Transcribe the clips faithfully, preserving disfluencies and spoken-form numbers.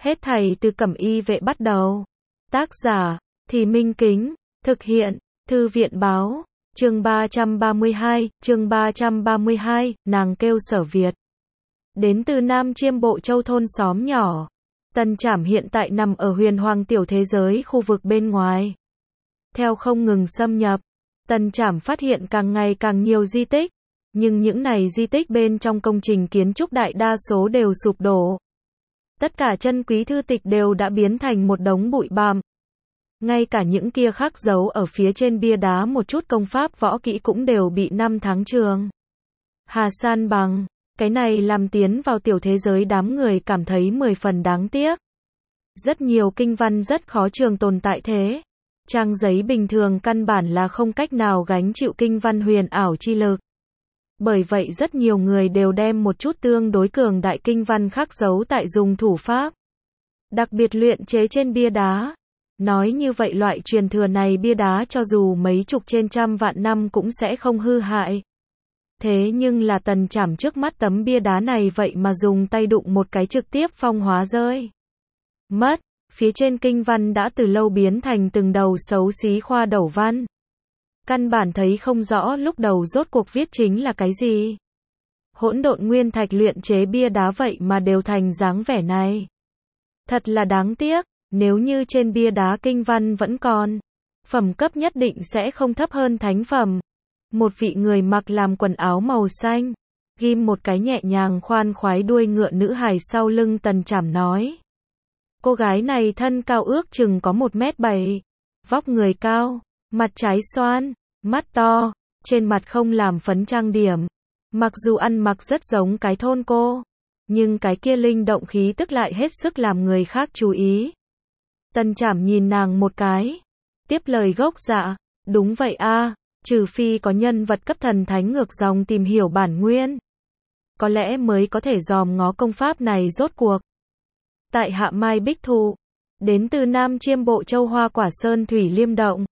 Hết thảy từ Cẩm Y Vệ bắt đầu. Tác giả, Thì Minh Kính, thực hiện, Thư viện báo, chương ba trăm ba mươi hai, chương ba trăm ba mươi hai, nàng kêu Sở Việt. Đến từ Nam Chiêm Bộ Châu thôn xóm nhỏ. Tần Trảm hiện tại nằm ở huyền hoàng tiểu thế giới khu vực bên ngoài. Theo không ngừng xâm nhập, Tần Trảm phát hiện càng ngày càng nhiều di tích. Nhưng những này di tích bên trong công trình kiến trúc đại đa số đều sụp đổ. Tất cả chân quý thư tịch đều đã biến thành một đống bụi bặm. Ngay cả những kia khắc dấu ở phía trên bia đá một chút công pháp võ kỹ cũng đều bị năm tháng trường. Hà san bằng, cái này làm tiến vào tiểu thế giới đám người cảm thấy mười phần đáng tiếc. Rất nhiều kinh văn rất khó trường tồn tại thế. Trang giấy bình thường căn bản là không cách nào gánh chịu kinh văn huyền ảo chi lực. Bởi vậy rất nhiều người đều đem một chút tương đối cường đại kinh văn khắc dấu tại dùng thủ pháp. Đặc biệt luyện chế trên bia đá. Nói như vậy loại truyền thừa này bia đá cho dù mấy chục trên trăm vạn năm cũng sẽ không hư hại. Thế nhưng là Tần Trảm trước mắt tấm bia đá này vậy mà dùng tay đụng một cái trực tiếp phong hóa rơi mất. Phía trên kinh văn đã từ lâu biến thành từng đầu xấu xí khoa đầu văn. Căn bản thấy không rõ lúc đầu rốt cuộc viết chính là cái gì. Hỗn độn nguyên thạch luyện chế bia đá vậy mà đều thành dáng vẻ này. Thật là đáng tiếc, nếu như trên bia đá kinh văn vẫn còn, phẩm cấp nhất định sẽ không thấp hơn thánh phẩm. Một vị người mặc làm quần áo màu xanh, ghim một cái nhẹ nhàng khoan khoái đuôi ngựa nữ hài sau lưng Tần Trảm nói. Cô gái này thân cao ước chừng có một mét bảy, vóc người cao, mặt trái xoan, mắt to, trên mặt không làm phấn trang điểm. Mặc dù ăn mặc rất giống cái thôn cô, nhưng cái kia linh động khí tức lại hết sức làm người khác chú ý. Tần Trảm nhìn nàng một cái, tiếp lời gốc dạ, đúng vậy a, trừ phi có nhân vật cấp thần thánh ngược dòng tìm hiểu bản nguyên, có lẽ mới có thể dòm ngó công pháp này rốt cuộc. Tại Hạ Mai Bích Thụ, đến từ Nam Chiêm Bộ Châu Hoa Quả Sơn Thủy Liêm Động.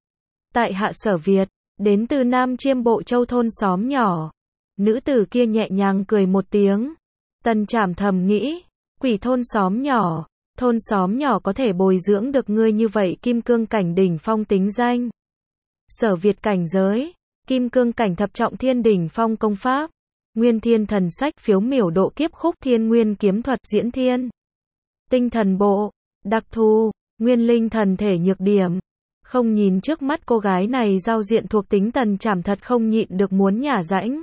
Tại Hạ Sở Việt, đến từ Nam Chiêm Bộ Châu thôn xóm nhỏ. Nữ tử kia nhẹ nhàng cười một tiếng. Tần Trảm thầm nghĩ, quỷ thôn xóm nhỏ, thôn xóm nhỏ có thể bồi dưỡng được ngươi như vậy kim cương cảnh đỉnh phong tính danh. Sở Việt cảnh giới, kim cương cảnh thập trọng thiên đỉnh phong công pháp, nguyên thiên thần sách phiếu miểu độ kiếp khúc thiên nguyên kiếm thuật diễn thiên. Tinh thần bộ, đặc thù, nguyên linh thần thể nhược điểm. Không nhìn trước mắt cô gái này giao diện thuộc tính Tần Trảm thật không nhịn được muốn nhả rãnh.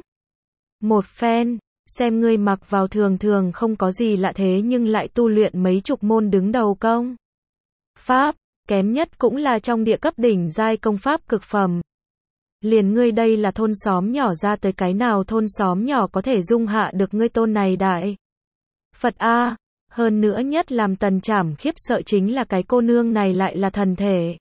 Một phen, xem ngươi mặc vào thường thường không có gì lạ thế nhưng lại tu luyện mấy chục môn đứng đầu công pháp, kém nhất cũng là trong địa cấp đỉnh giai công pháp cực phẩm. Liền ngươi đây là thôn xóm nhỏ ra tới cái nào thôn xóm nhỏ có thể dung hạ được ngươi tôn này đại Phật a. Hơn nữa nhất làm Tần Trảm khiếp sợ chính là cái cô nương này lại là thần thể.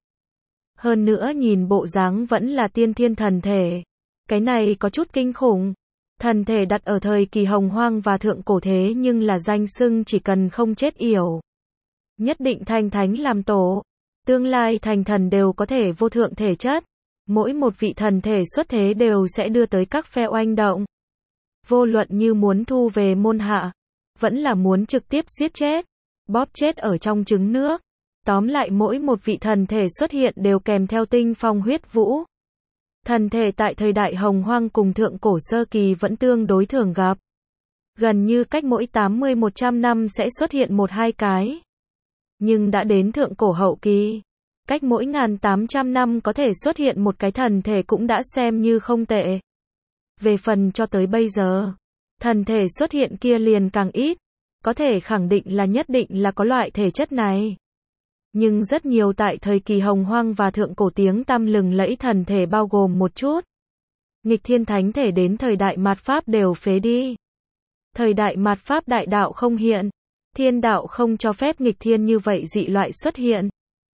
Hơn nữa nhìn bộ dáng vẫn là tiên thiên thần thể. Cái này có chút kinh khủng. Thần thể đặt ở thời kỳ hồng hoang và thượng cổ thế nhưng là danh xưng chỉ cần không chết yểu. Nhất định thành thánh làm tổ. Tương lai thành thần đều có thể vô thượng thể chất. Mỗi một vị thần thể xuất thế đều sẽ đưa tới các phe oanh động. Vô luận như muốn thu về môn hạ, vẫn là muốn trực tiếp giết chết, bóp chết ở trong trứng nước. Tóm lại mỗi một vị thần thể xuất hiện đều kèm theo tinh phong huyết vũ. Thần thể tại thời đại hồng hoang cùng thượng cổ sơ kỳ vẫn tương đối thường gặp. Gần như cách mỗi tám mươi một trăm năm sẽ xuất hiện một hai cái. Nhưng đã đến thượng cổ hậu kỳ, cách mỗi một nghìn tám trăm năm có thể xuất hiện một cái thần thể cũng đã xem như không tệ. Về phần cho tới bây giờ, thần thể xuất hiện kia liền càng ít, có thể khẳng định là nhất định là có loại thể chất này. Nhưng rất nhiều tại thời kỳ hồng hoang và thượng cổ tiếng tăm lừng lẫy thần thể bao gồm một chút. Nghịch thiên thánh thể đến thời đại mạt Pháp đều phế đi. Thời đại mạt Pháp đại đạo không hiện, thiên đạo không cho phép nghịch thiên như vậy dị loại xuất hiện.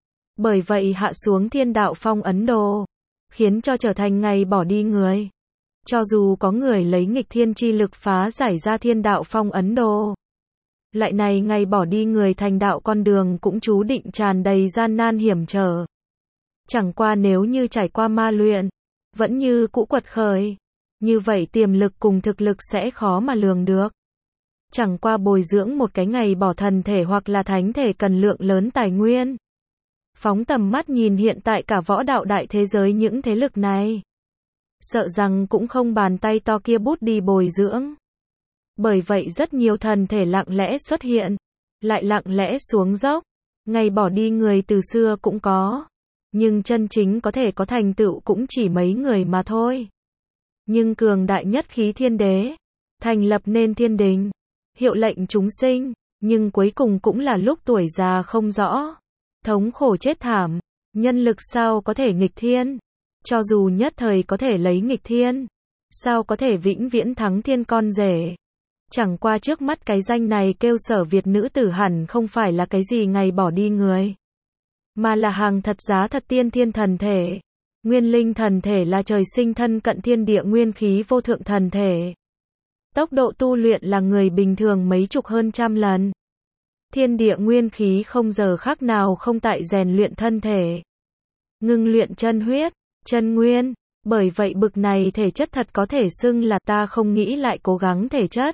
Bởi vậy hạ xuống thiên đạo phong Ấn Độ, khiến cho trở thành ngày bỏ đi người. Cho dù có người lấy nghịch thiên chi lực phá giải ra thiên đạo phong Ấn Độ, lại này ngày bỏ đi người thành đạo con đường cũng chú định tràn đầy gian nan hiểm trở. Chẳng qua nếu như trải qua ma luyện, vẫn như cũ quật khởi, như vậy tiềm lực cùng thực lực sẽ khó mà lường được. Chẳng qua bồi dưỡng một cái ngày bỏ thần thể hoặc là thánh thể cần lượng lớn tài nguyên. Phóng tầm mắt nhìn hiện tại cả võ đạo đại thế giới những thế lực này. Sợ rằng cũng không bàn tay to kia bút đi bồi dưỡng. Bởi vậy rất nhiều thần thể lặng lẽ xuất hiện, lại lặng lẽ xuống dốc. Ngày bỏ đi người từ xưa cũng có. Nhưng chân chính có thể có thành tựu cũng chỉ mấy người mà thôi. Nhưng cường đại nhất khí thiên đế, thành lập nên thiên đình, hiệu lệnh chúng sinh, nhưng cuối cùng cũng là lúc tuổi già không rõ, thống khổ chết thảm, nhân lực sao có thể nghịch thiên, cho dù nhất thời có thể lấy nghịch thiên, sao có thể vĩnh viễn thắng thiên con rể. Chẳng qua trước mắt cái danh này kêu Sở Việt nữ tử hẳn không phải là cái gì ngày bỏ đi người, mà là hàng thật giá thật tiên thiên thần thể. Nguyên linh thần thể là trời sinh thân cận thiên địa nguyên khí vô thượng thần thể. Tốc độ tu luyện là người bình thường mấy chục hơn trăm lần. Thiên địa nguyên khí không giờ khác nào không tại rèn luyện thân thể. Ngưng luyện chân huyết, chân nguyên. Bởi vậy bực này thể chất thật có thể xưng là ta không nghĩ lại cố gắng thể chất.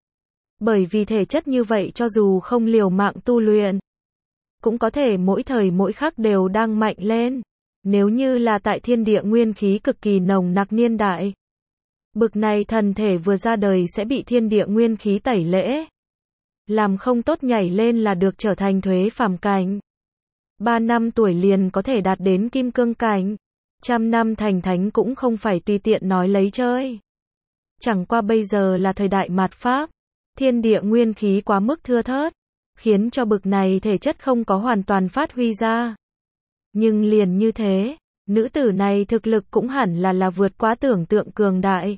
Bởi vì thể chất như vậy cho dù không liều mạng tu luyện, cũng có thể mỗi thời mỗi khắc đều đang mạnh lên. Nếu như là tại thiên địa nguyên khí cực kỳ nồng nặc niên đại, bực này thần thể vừa ra đời sẽ bị thiên địa nguyên khí tẩy lễ. Làm không tốt nhảy lên là được trở thành thuế phàm cảnh. Ba năm tuổi liền có thể đạt đến kim cương cảnh. Trăm năm thành thánh cũng không phải tùy tiện nói lấy chơi. Chẳng qua bây giờ là thời đại mạt Pháp. Thiên địa nguyên khí quá mức thưa thớt, khiến cho bực này thể chất không có hoàn toàn phát huy ra. Nhưng liền như thế, nữ tử này thực lực cũng hẳn là là vượt quá tưởng tượng cường đại.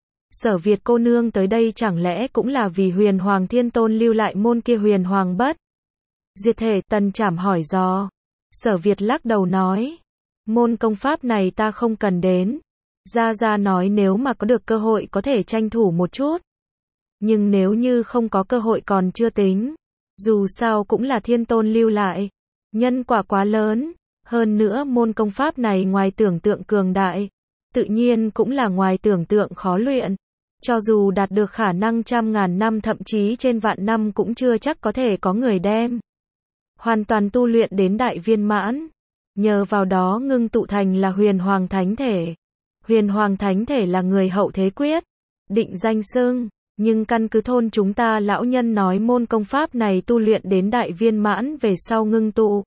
Sở Việt cô nương tới đây chẳng lẽ cũng là vì Huyền Hoàng Thiên Tôn lưu lại môn kia Huyền Hoàng Bất Diệt Thể? Tần Trảm hỏi dò. Sở Việt lắc đầu nói, môn công pháp này ta không cần đến. Gia Gia nói nếu mà có được cơ hội có thể tranh thủ một chút. Nhưng nếu như không có cơ hội còn chưa tính. Dù sao cũng là Thiên Tôn lưu lại. Nhân quả quá lớn. Hơn nữa môn công pháp này ngoài tưởng tượng cường đại, tự nhiên cũng là ngoài tưởng tượng khó luyện. Cho dù đạt được khả năng trăm ngàn năm thậm chí trên vạn năm cũng chưa chắc có thể có người đem hoàn toàn tu luyện đến đại viên mãn. Nhờ vào đó ngưng tụ thành là Huyền Hoàng Thánh Thể. Huyền Hoàng Thánh Thể là người hậu thế quyết định danh xưng, nhưng căn cứ thôn chúng ta lão nhân nói môn công pháp này tu luyện đến đại viên mãn về sau ngưng tụ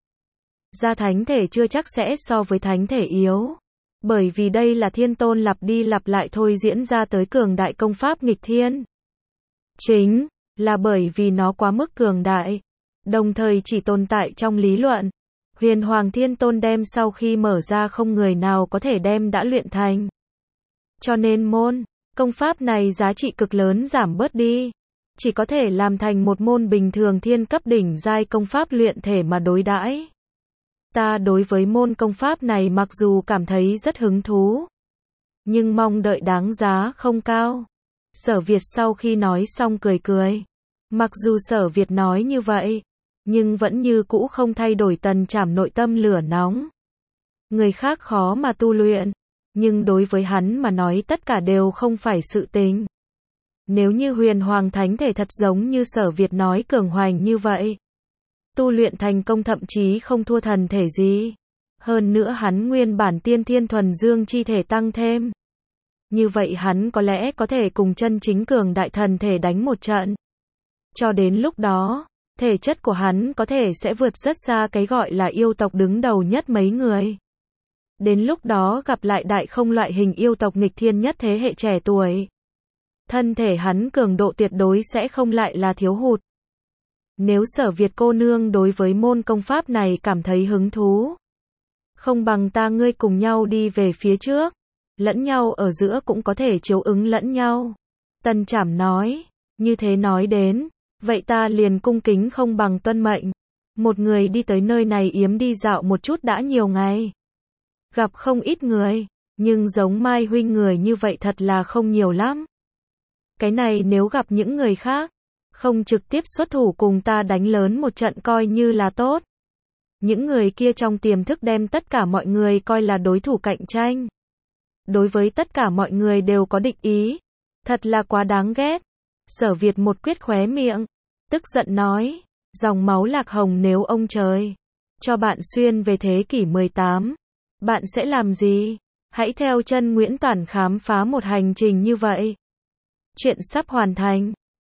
ra thánh thể chưa chắc sẽ so với thánh thể yếu. Bởi vì đây là Thiên Tôn lặp đi lặp lại thôi diễn ra tới cường đại công pháp nghịch thiên. Chính là bởi vì nó quá mức cường đại, đồng thời chỉ tồn tại trong lý luận. Huyền Hoàng Thiên Tôn đem sau khi mở ra không người nào có thể đem đã luyện thành. Cho nên môn công pháp này giá trị cực lớn giảm bớt đi. Chỉ có thể làm thành một môn bình thường thiên cấp đỉnh giai công pháp luyện thể mà đối đãi. Ta đối với môn công pháp này mặc dù cảm thấy rất hứng thú, nhưng mong đợi đáng giá không cao. Sở Việt sau khi nói xong cười cười. Mặc dù Sở Việt nói như vậy, nhưng vẫn như cũ không thay đổi Tần Trảm nội tâm lửa nóng. Người khác khó mà tu luyện, nhưng đối với hắn mà nói tất cả đều không phải sự tình. Nếu như Huyền Hoàng Thánh Thể thật giống như Sở Việt nói cường hoành như vậy, tu luyện thành công thậm chí không thua thần thể gì. Hơn nữa hắn nguyên bản tiên thiên thuần dương chi thể tăng thêm. Như vậy hắn có lẽ có thể cùng chân chính cường đại thần thể đánh một trận. Cho đến lúc đó, thể chất của hắn có thể sẽ vượt rất xa cái gọi là yêu tộc đứng đầu nhất mấy người. Đến lúc đó gặp lại đại không loại hình yêu tộc nghịch thiên nhất thế hệ trẻ tuổi. Thân thể hắn cường độ tuyệt đối sẽ không lại là thiếu hụt. Nếu Sở Việt cô nương đối với môn công pháp này cảm thấy hứng thú, không bằng ta ngươi cùng nhau đi về phía trước, lẫn nhau ở giữa cũng có thể chiếu ứng lẫn nhau. Tần Trảm nói, như thế nói đến, vậy ta liền cung kính không bằng tuân mệnh. Một người đi tới nơi này yếm đi dạo một chút đã nhiều ngày. Gặp không ít người, nhưng giống Mai huynh người như vậy thật là không nhiều lắm. Cái này nếu gặp những người khác, không trực tiếp xuất thủ cùng ta đánh lớn một trận coi như là tốt. Những người kia trong tiềm thức đem tất cả mọi người coi là đối thủ cạnh tranh. Đối với tất cả mọi người đều có địch ý. Thật là quá đáng ghét. Sở Việt một quyết khóe miệng, tức giận nói, dòng máu Lạc Hồng nếu ông trời cho bạn xuyên về thế kỷ mười tám, bạn sẽ làm gì? Hãy theo chân Nguyễn Toản khám phá một hành trình như vậy. Chuyện sắp hoàn thành.